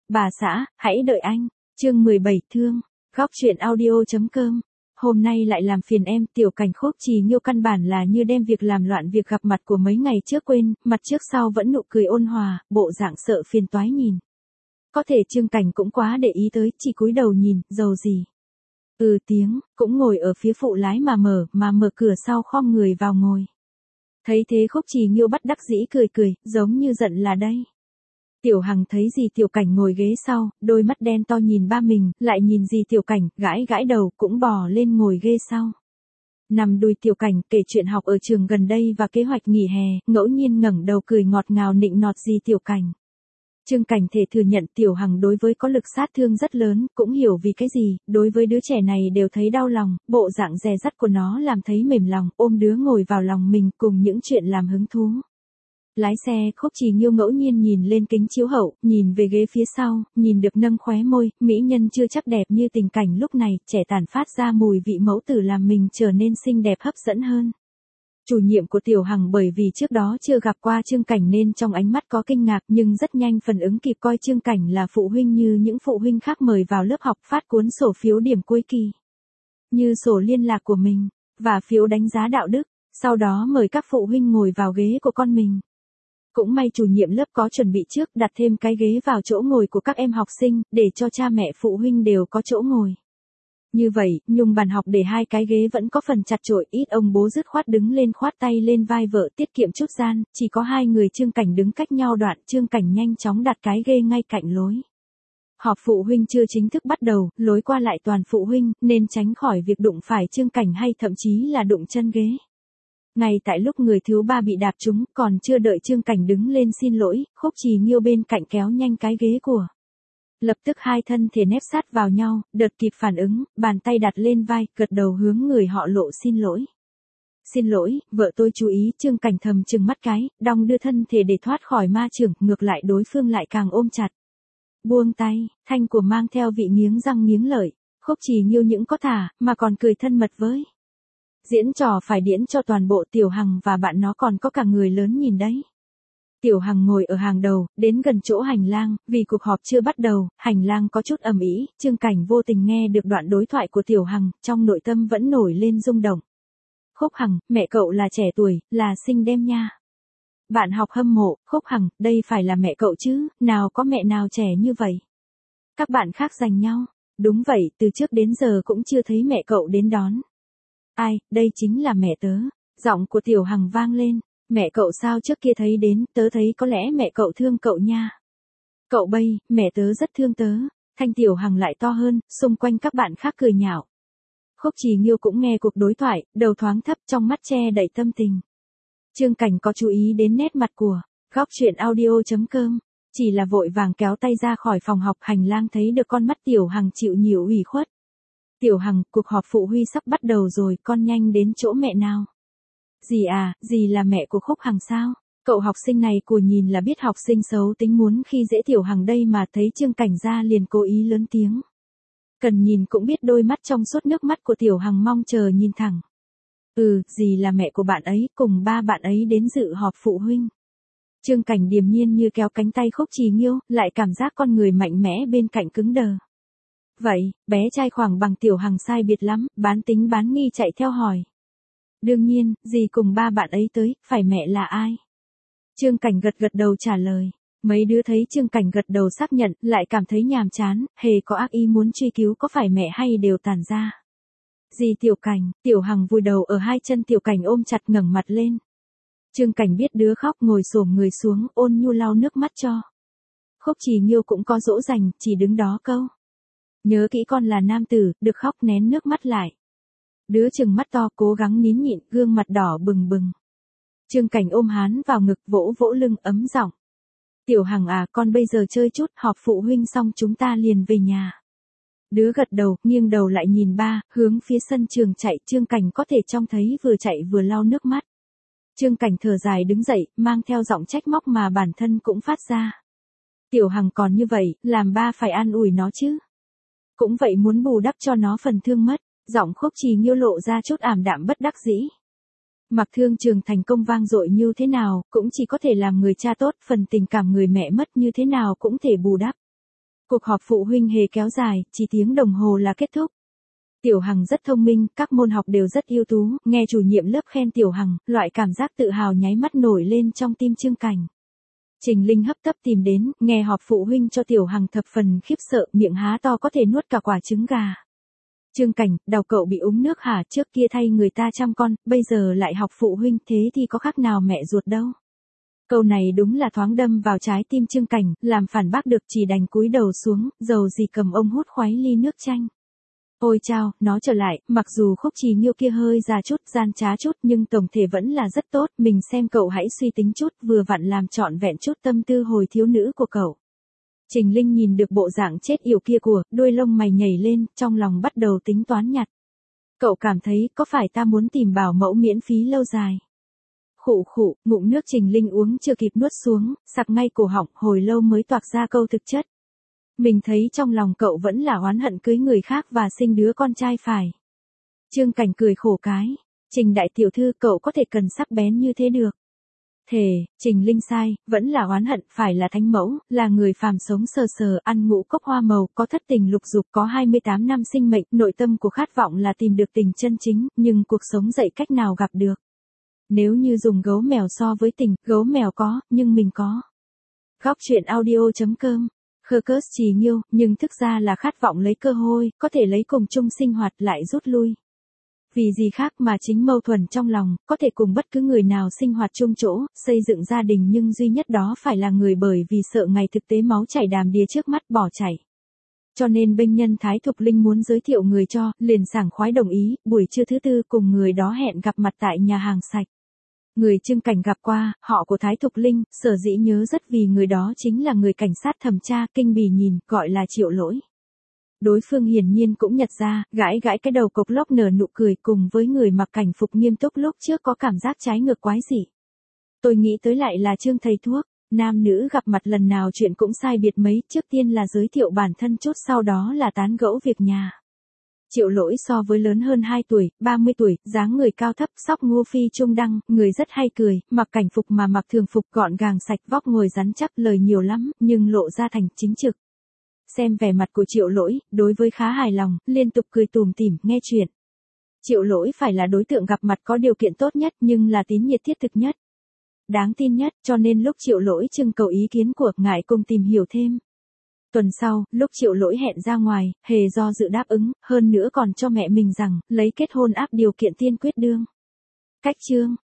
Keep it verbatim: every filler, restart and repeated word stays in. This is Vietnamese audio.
Bà xã, hãy đợi anh. Chương mười bảy thương. Góc truyện audio.com. Hôm nay lại làm phiền em. Tiểu Cảnh Khúc Trì Nghiêu căn bản là như đem việc làm loạn việc gặp mặt của mấy ngày trước quên, mặt trước sau vẫn nụ cười ôn hòa, bộ dạng sợ phiền toái nhìn. Có thể Trương Cảnh cũng quá để ý tới, chỉ cúi đầu nhìn, dầu gì. Ừ tiếng, cũng ngồi ở phía phụ lái mà mở, mà mở cửa sau khom người vào ngồi. Thấy thế Khúc Trì Nghiêu bất đắc dĩ cười cười, giống như giận là đây. Tiểu Hằng thấy dì Tiểu Cảnh ngồi ghế sau, đôi mắt đen to nhìn ba mình, lại nhìn dì Tiểu Cảnh, gãi gãi đầu, cũng bò lên ngồi ghế sau. Nằm đùi Tiểu Cảnh kể chuyện học ở trường gần đây và kế hoạch nghỉ hè, ngẫu nhiên ngẩng đầu cười ngọt ngào nịnh nọt dì Tiểu Cảnh. Trương Cảnh thể thừa nhận Tiểu Hằng đối với có lực sát thương rất lớn, cũng hiểu vì cái gì, đối với đứa trẻ này đều thấy đau lòng, bộ dạng dè dắt của nó làm thấy mềm lòng, ôm đứa ngồi vào lòng mình cùng những chuyện làm hứng thú. Lái xe, Khúc Trì Nghiêu ngẫu nhiên nhìn lên kính chiếu hậu, nhìn về ghế phía sau, nhìn được nâng khóe môi, mỹ nhân chưa chắc đẹp như Tình Cảnh lúc này, trẻ tàn phát ra mùi vị mẫu tử làm mình trở nên xinh đẹp hấp dẫn hơn. Chủ nhiệm của Tiểu Hằng bởi vì trước đó chưa gặp qua Trương Cảnh nên trong ánh mắt có kinh ngạc nhưng rất nhanh phản ứng kịp coi Trương Cảnh là phụ huynh như những phụ huynh khác mời vào lớp học phát cuốn sổ phiếu điểm cuối kỳ. Như sổ liên lạc của mình, và phiếu đánh giá đạo đức, sau đó mời các phụ huynh ngồi vào ghế của con mình. Cũng may chủ nhiệm lớp có chuẩn bị trước đặt thêm cái ghế vào chỗ ngồi của các em học sinh, để cho cha mẹ phụ huynh đều có chỗ ngồi. Như vậy, nhung bàn học để hai cái ghế vẫn có phần chặt chội, ít ông bố dứt khoát đứng lên khoát tay lên vai vợ tiết kiệm chút gian, chỉ có hai người Trương Cảnh đứng cách nhau đoạn, Trương Cảnh nhanh chóng đặt cái ghế ngay cạnh lối. Họp phụ huynh chưa chính thức bắt đầu, lối qua lại toàn phụ huynh, nên tránh khỏi việc đụng phải Trương Cảnh hay thậm chí là đụng chân ghế. Ngay tại lúc người thứ ba bị đạp trúng, còn chưa đợi Trương Cảnh đứng lên xin lỗi, Khúc Trì Nghiêu bên cạnh kéo nhanh cái ghế của. Lập tức hai thân thể nép sát vào nhau, đợt kịp phản ứng, bàn tay đặt lên vai, gật đầu hướng người họ Lộ xin lỗi. Xin lỗi, vợ tôi chú ý. Trương Cảnh thầm trừng mắt cái, đong đưa thân thể để thoát khỏi ma chưởng, ngược lại đối phương lại càng ôm chặt. Buông tay, thanh của mang theo vị nghiến răng nghiến lợi, Khúc Trì Nghiêu những có thả, mà còn cười thân mật với. Diễn trò phải điễn cho toàn bộ. Tiểu Hằng và bạn nó còn có cả người lớn nhìn đấy. Tiểu Hằng ngồi ở hàng đầu, đến gần chỗ hành lang, vì cuộc họp chưa bắt đầu, hành lang có chút ầm ĩ, Trương Cảnh vô tình nghe được đoạn đối thoại của Tiểu Hằng, trong nội tâm vẫn nổi lên rung động. Khúc Hằng, mẹ cậu là trẻ tuổi, là xinh đẹp nha. Bạn học hâm mộ, Khúc Hằng, đây phải là mẹ cậu chứ, nào có mẹ nào trẻ như vậy. Các bạn khác giành nhau, đúng vậy, từ trước đến giờ cũng chưa thấy mẹ cậu đến đón. Ai, đây chính là mẹ tớ. Giọng của Tiểu Hằng vang lên. Mẹ cậu sao trước kia thấy đến, tớ thấy có lẽ mẹ cậu thương cậu nha. Cậu bây, mẹ tớ rất thương tớ. Thanh Tiểu Hằng lại to hơn, xung quanh các bạn khác cười nhạo. Khúc Trì Nghiêu cũng nghe cuộc đối thoại, đầu thoáng thấp trong mắt che đầy tâm tình. Trương Cảnh có chú ý đến nét mặt của Góc truyện audio.com, chỉ là vội vàng kéo tay ra khỏi phòng học. Hành lang thấy được con mắt Tiểu Hằng chịu nhiều ủy khuất. Tiểu Hằng, cuộc họp phụ huy sắp bắt đầu rồi, con nhanh đến chỗ mẹ nào. Dì à, dì là mẹ của Khúc Hằng sao? Cậu học sinh này của nhìn là biết học sinh xấu tính muốn khi dễ Tiểu Hằng đây mà thấy Trương Cảnh ra liền cố ý lớn tiếng. Cần nhìn cũng biết đôi mắt trong suốt nước mắt của Tiểu Hằng mong chờ nhìn thẳng. Ừ, dì là mẹ của bạn ấy, cùng ba bạn ấy đến dự họp phụ huynh. Trương Cảnh điềm nhiên như kéo cánh tay Khúc Trì Nghiêu, lại cảm giác con người mạnh mẽ bên cạnh cứng đờ. Vậy, bé trai khoảng bằng Tiểu Hằng sai biệt lắm, bán tính bán nghi chạy theo hỏi. Đương nhiên, dì cùng ba bạn ấy tới, phải mẹ là ai? Trương Cảnh gật gật đầu trả lời. Mấy đứa thấy Trương Cảnh gật đầu xác nhận, lại cảm thấy nhàm chán, hề có ác ý muốn truy cứu có phải mẹ hay đều tản ra. Dì Tiểu Cảnh, Tiểu Hằng vùi đầu ở hai chân Tiểu Cảnh ôm chặt ngẩng mặt lên. Trương Cảnh biết đứa khóc ngồi xổm người xuống, ôn nhu lau nước mắt cho. Khúc Trì Nghiêu cũng có dỗ dành, chỉ đứng đó câu. Nhớ kỹ con là nam tử, được khóc nén nước mắt lại. Đứa trừng mắt to cố gắng nín nhịn, gương mặt đỏ bừng bừng. Trương Cảnh ôm hắn vào ngực vỗ vỗ lưng ấm giọng. Tiểu Hằng à, con bây giờ chơi chút, họp phụ huynh xong chúng ta liền về nhà. Đứa gật đầu, nghiêng đầu lại nhìn ba, hướng phía sân trường chạy. Trương Cảnh có thể trông thấy vừa chạy vừa lau nước mắt. Trương Cảnh thở dài đứng dậy, mang theo giọng trách móc mà bản thân cũng phát ra. Tiểu Hằng còn như vậy, làm ba phải an ủi nó chứ. Cũng vậy muốn bù đắp cho nó phần thương mất. Giọng Khúc Trì Nghiêu lộ ra chút ảm đạm bất đắc dĩ. Mặc thương trường thành công vang dội như thế nào, cũng chỉ có thể làm người cha tốt, phần tình cảm người mẹ mất như thế nào cũng thể bù đắp. Cuộc họp phụ huynh hề kéo dài, chỉ tiếng đồng hồ là kết thúc. Tiểu Hằng rất thông minh, các môn học đều rất ưu tú, nghe chủ nhiệm lớp khen Tiểu Hằng, loại cảm giác tự hào nháy mắt nổi lên trong tim Trương Cảnh. Trình Linh hấp tấp tìm đến, nghe họp phụ huynh cho Tiểu Hằng thập phần khiếp sợ, miệng há to có thể nuốt cả quả trứng gà. Trương Cảnh, đào cậu bị uống nước hả, trước kia thay người ta chăm con, bây giờ lại học phụ huynh, thế thì có khác nào mẹ ruột đâu. Câu này đúng là thoáng đâm vào trái tim Trương Cảnh, làm phản bác được chỉ đành cúi đầu xuống, dầu gì cầm ông hút khoái ly nước chanh. Ôi chao, nó trở lại, mặc dù Khúc Trì Nghiêu kia hơi già chút, gian trá chút nhưng tổng thể vẫn là rất tốt, mình xem cậu hãy suy tính chút, vừa vặn làm trọn vẹn chút tâm tư hồi thiếu nữ của cậu. Trình Linh nhìn được bộ dạng chết yểu kia của, đuôi lông mày nhảy lên, trong lòng bắt đầu tính toán nhặt. Cậu cảm thấy, có phải ta muốn tìm bảo mẫu miễn phí lâu dài? Khụ khụ, ngụm nước Trình Linh uống chưa kịp nuốt xuống, sặc ngay cổ họng, hồi lâu mới toạc ra câu thực chất. Mình thấy trong lòng cậu vẫn là oán hận cưới người khác và sinh đứa con trai phải. Trương Cảnh cười khổ cái. Trình đại tiểu thư, cậu có thể cần sắc bén như thế được. Thề, Trình Linh sai, vẫn là oán hận, phải là thánh mẫu, là người phàm sống sờ sờ, ăn ngũ cốc hoa màu, có thất tình lục dục, có hai mươi tám năm sinh mệnh, nội tâm của khát vọng là tìm được tình chân chính, nhưng cuộc sống dạy cách nào gặp được. Nếu như dùng gấu mèo so với tình, gấu mèo có, nhưng mình có. Góc truyện audio chấm com. Khơ Trì Nghiêu, nhưng thực ra là khát vọng lấy cơ hội, có thể lấy cùng chung sinh hoạt lại rút lui. Vì gì khác mà chính mâu thuẫn trong lòng, có thể cùng bất cứ người nào sinh hoạt chung chỗ, xây dựng gia đình nhưng duy nhất đó phải là người bởi vì sợ ngày thực tế máu chảy đàm đìa trước mắt bỏ chảy. Cho nên bênh nhân Thái Thục Linh muốn giới thiệu người cho, liền sảng khoái đồng ý, buổi trưa thứ tư cùng người đó hẹn gặp mặt tại nhà hàng sạch. Người Trương Cảnh gặp qua, họ của Thái Thục Linh, sở dĩ nhớ rất vì người đó chính là người cảnh sát thẩm tra, kinh bỉ nhìn, gọi là Triệu Lỗi. Đối phương hiển nhiên cũng nhặt ra, gãi gãi cái đầu cộc lốc nở nụ cười cùng với người mặc cảnh phục nghiêm túc lúc trước có cảm giác trái ngược quái dị. Tôi nghĩ tới lại là Trương thầy thuốc, nam nữ gặp mặt lần nào chuyện cũng sai biệt mấy, trước tiên là giới thiệu bản thân chút sau đó là tán gẫu việc nhà. Triệu Lỗi so với lớn hơn hai tuổi, ba mươi tuổi, dáng người cao thấp, sóc ngô phi trung đăng, người rất hay cười, mặc cảnh phục mà mặc thường phục gọn gàng sạch, vóc ngồi rắn chắc, lời nhiều lắm, nhưng lộ ra thành chính trực. Xem vẻ mặt của Triệu Lỗi, đối với khá hài lòng, liên tục cười tủm tỉm, nghe chuyện. Triệu Lỗi phải là đối tượng gặp mặt có điều kiện tốt nhất nhưng là tín nhiệt thiết thực nhất. Đáng tin nhất, cho nên lúc Triệu Lỗi trưng cầu ý kiến của ngài cùng tìm hiểu thêm. Tuần sau, lúc Triệu Lỗi hẹn ra ngoài, hề do dự đáp ứng, hơn nữa còn cho mẹ mình rằng, lấy kết hôn áp điều kiện tiên quyết đương. Cách chương.